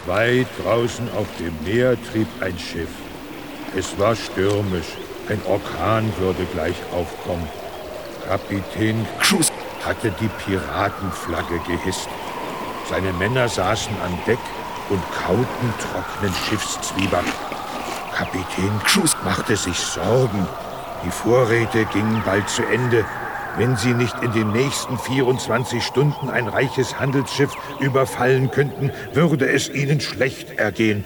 Weit draußen auf dem Meer trieb ein Schiff. Es war stürmisch. Ein Orkan würde gleich aufkommen. Kapitän Cruz hatte die Piratenflagge gehisst. Seine Männer saßen an Deck und kauten trockenen Schiffszwieback. Kapitän Cruz machte sich Sorgen. Die Vorräte gingen bald zu Ende. Wenn sie nicht in den nächsten 24 Stunden ein reiches Handelsschiff überfallen könnten, würde es ihnen schlecht ergehen.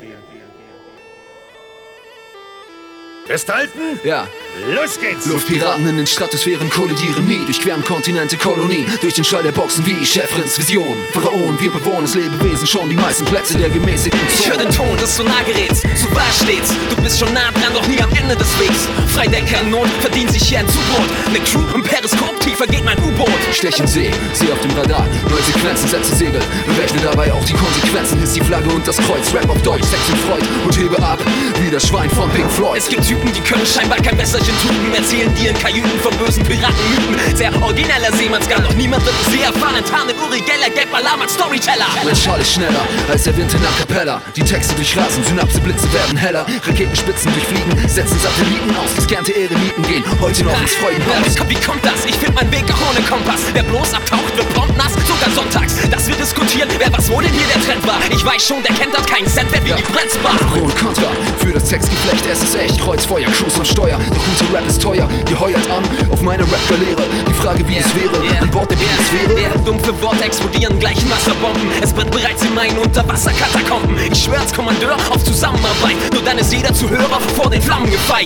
Festhalten? Ja. Los geht's! Luftpiraten in den Stratosphären kollidieren nie. Durchqueren Kontinente, Kolonien. Durch den Schall der Boxen wie Chefrins Vision. Pharaonen, wir bewohnen das Lebewesen schon die meisten Plätze der gemäßigten Zone. Ich hör den Ton, dass du nah gerätst, so wahr stets. Du bist schon nah dran, doch nie am Ende des Wegs. Freidenker in Not verdient sich hier ein Zubrot. Eine Crew im Periskop, tiefer geht mein U-Boot. Stech in See, See auf dem Radar. Neue Sequenzen, setze Segel. Berechne dabei auch die Konsequenzen. Hiss die Flagge und das Kreuz. Rap auf Deutsch, Sex und Freud. Und hebe ab, wie das Schwein von Pink Floyd. Es gibt Typen, die können scheinbar kein Messerchen tun. Erzählen dir in Kajüten von bösen Piratenmythen. Sehr origineller Seemannsgarn, doch niemand wird es je erfahren. Tarnet Uri Geller, Gap Alarm als Storyteller. Mein Schall ist schneller als der Wind in A Cappella. Die Texte durchrasen, Synapseblitze werden heller. Raketenspitzen durchfliegen, setzen Satelliten aus. Gescannte Eremiten gehen heute noch ins Freudenhaus. Wie kommt das? Ich find meinen Weg auch ohne Kompass. Wer bloß abtaucht, wird prompt nass, sogar sonntags. Dass wir diskutieren, wer was wohl denn hier der Trend war. Ich weiß schon, der kennt das, kein Cent, wer wie die Brenzbar. Pro und Contra für das Textgeflecht, es ist echt. Kreuzfeuer, Cruise und Steuer. Doch gute Rap ist teuer. Ihr heuert an auf meine Rap-Galeere. Die Frage, wie es wäre, an Bord der Biosphäre. Der dumpfe Worte explodieren gleich in Wasserbomben. Es brennt bereits in meinen Unterwasserkatakomben. Ich schwör als Kommandeur auf Zusammenarbeit. Nur dann ist jeder Zuhörer vor den Flammen gefeit.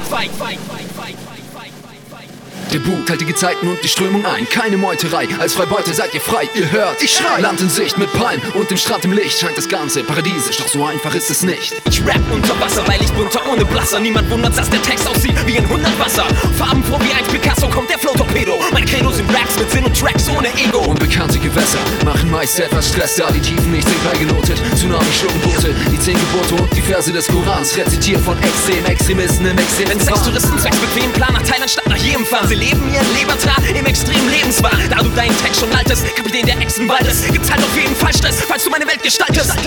Der Bug hält die Gezeiten und die Strömung ein. Keine Meuterei, als Freibeuter seid ihr frei. Ihr hört, ich schrei. Land in Sicht mit Palmen und dem Strand im Licht. Scheint das Ganze paradiesisch, doch so einfach ist es nicht. Ich rap unter Wasser, weil ich bunter ohne Blasser. Niemand wundert, dass der Text aussieht wie ein 100 Wasser. Farbenfroh wie ein Picasso kommt der Flow-Torpedo. Mein Credo sind Raps mit Sinn und Tracks ohne Ego. Unbekannte Gewässer machen meist etwas Stress, da die Tiefen nicht sind beigelotet. Tsunami, Schurkenboote, die 10 Gebote und die Verse des Korans. Rezitiert von Extremisten im Extrem. Wenn Sextouristen zwecks bequem Plan nach Thailand statt nach jedem fahren. Sie leben ihren Lebertran im extremen Lebenswahn. Da du deinen Text schon haltest, Kapitän der Echsenwaldes, gibt's halt auf jeden Fall Stress, falls du meine Welt gestaltest.